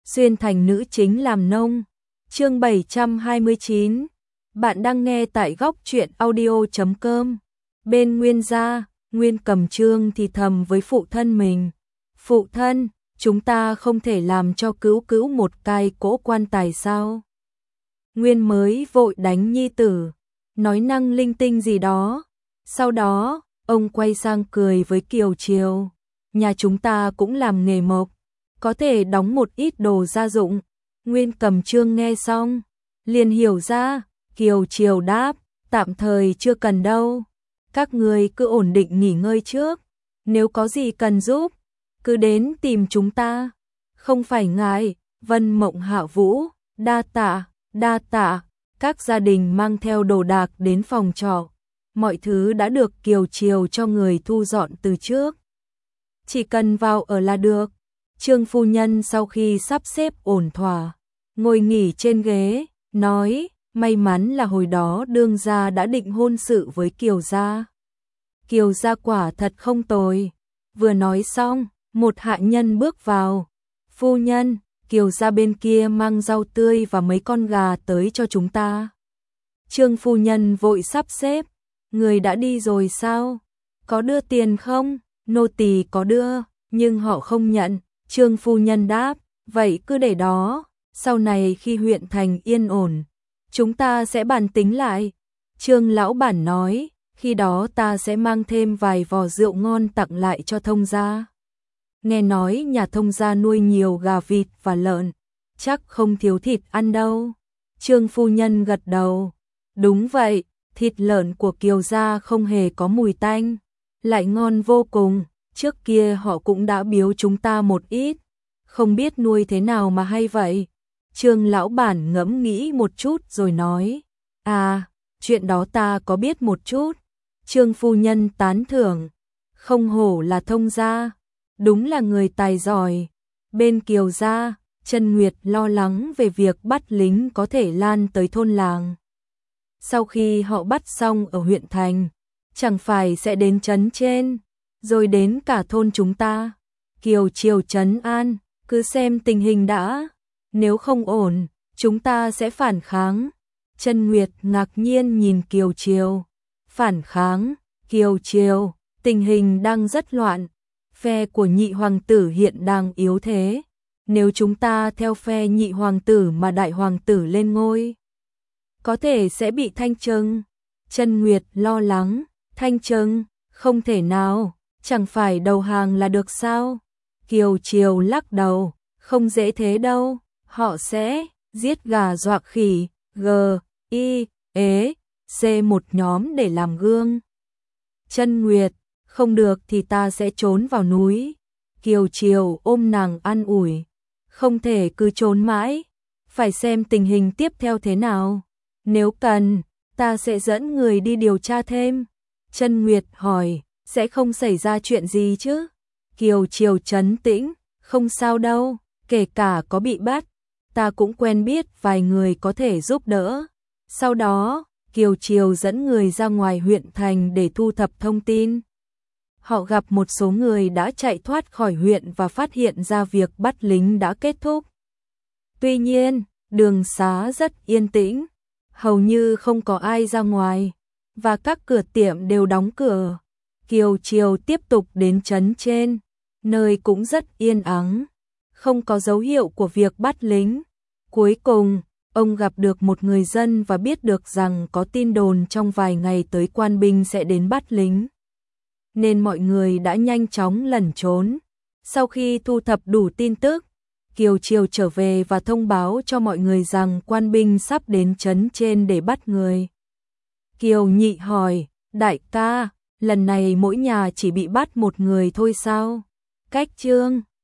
xuyên thành nữ chính làm nông. Chương 729. Bạn đang nghe tại góc truyện audio.com. Bên Nguyên gia, Nguyên Cầm Trương thì thầm với phụ thân mình. Phụ thân, chúng ta không thể làm cho Cữu Cữu một cái cỗ quan tài sao? Nguyên mới vội đánh nhi tử, nói năng linh tinh gì đó. Sau đó, ông quay sang cười với Kiều Triều. Nhà chúng ta cũng làm nghề mộc, có thể đóng một ít đồ gia dụng. Nguyên Cầm Trương nghe xong, liền hiểu ra. Kiều Triều đáp, tạm thời chưa cần đâu. Các người cứ ổn định nghỉ ngơi trước. Nếu có gì cần giúp, cứ đến tìm chúng ta. Không phải ngại. Vân Mộng Hạ Vũ, đa tạ, đa tạ. Các gia đình mang theo đồ đạc đến phòng trọ. Mọi thứ đã được Kiều Triều cho người thu dọn từ trước. Chỉ cần vào ở là được. Trương phu nhân sau khi sắp xếp ổn thỏa, ngồi nghỉ trên ghế, nói, may mắn là hồi đó đương gia đã định hôn sự với Kiều gia. Kiều gia quả thật không tồi. Vừa nói xong, một hạ nhân bước vào. Phu nhân, Kiều gia bên kia mang rau tươi và mấy con gà tới cho chúng ta. Trương phu nhân vội sắp xếp. Người đã đi rồi sao? Có đưa tiền không? Nô tỳ có đưa, nhưng họ không nhận. Trương phu nhân đáp, vậy cứ để đó, sau này khi huyện thành yên ổn, chúng ta sẽ bàn tính lại. Trương lão bản nói, khi đó ta sẽ mang thêm vài vò rượu ngon tặng lại cho Thông gia. Nghe nói nhà Thông gia nuôi nhiều gà vịt và lợn, chắc không thiếu thịt ăn đâu. Trương phu nhân gật đầu, đúng vậy, thịt lợn của Kiều gia không hề có mùi tanh, lại ngon vô cùng. Trước kia họ cũng đã biếu chúng ta một ít, không biết nuôi thế nào mà hay vậy. Trương lão bản ngẫm nghĩ một chút rồi nói, à, chuyện đó ta có biết một chút. Trương phu nhân tán thưởng, không hổ là Thông gia, đúng là người tài giỏi. Bên Kiều gia, Trân Nguyệt lo lắng về việc bắt lính có thể lan tới thôn làng. Sau khi họ bắt xong ở huyện thành, chẳng phải sẽ đến trấn trên, rồi đến cả thôn chúng ta. Kiều Triều trấn an, cứ xem tình hình đã, nếu không ổn, chúng ta sẽ phản kháng. Trân Nguyệt ngạc nhiên nhìn Kiều Triều. Phản kháng? Kiều Triều, tình hình đang rất loạn, phe của nhị hoàng tử hiện đang yếu thế. Nếu chúng ta theo phe nhị hoàng tử mà đại hoàng tử lên ngôi, có thể sẽ bị thanh trừng. Trân Nguyệt lo lắng, thanh trừng, không thể nào. Chẳng phải đầu hàng là được sao? Kiều Triều lắc đầu, không dễ thế đâu, họ sẽ giết gà dọa khỉ, C một nhóm để làm gương. Trân Nguyệt, không được thì ta sẽ trốn vào núi. Kiều Triều ôm nàng an ủi, không thể cứ trốn mãi, phải xem tình hình tiếp theo thế nào. Nếu cần, ta sẽ dẫn người đi điều tra thêm. Trân Nguyệt hỏi, sẽ không xảy ra chuyện gì chứ? Kiều Triều trấn tĩnh, không sao đâu, kể cả có bị bắt, ta cũng quen biết vài người có thể giúp đỡ. Sau đó, Kiều Triều dẫn người ra ngoài huyện thành để thu thập thông tin. Họ gặp một số người đã chạy thoát khỏi huyện và phát hiện ra việc bắt lính đã kết thúc. Tuy nhiên, đường xá rất yên tĩnh, hầu như không có ai ra ngoài, và các cửa tiệm đều đóng cửa. Kiều Triều tiếp tục đến trấn trên, nơi cũng rất yên ắng, không có dấu hiệu của việc bắt lính. Cuối cùng, ông gặp được một người dân và biết được rằng có tin đồn trong vài ngày tới quan binh sẽ đến bắt lính. Nên mọi người đã nhanh chóng lẩn trốn. Sau khi thu thập đủ tin tức, Kiều Triều trở về và thông báo cho mọi người rằng quan binh sắp đến trấn trên để bắt người. Kiều Nhị hỏi, đại ca, lần này mỗi nhà chỉ bị bắt một người thôi sao? Cách Trương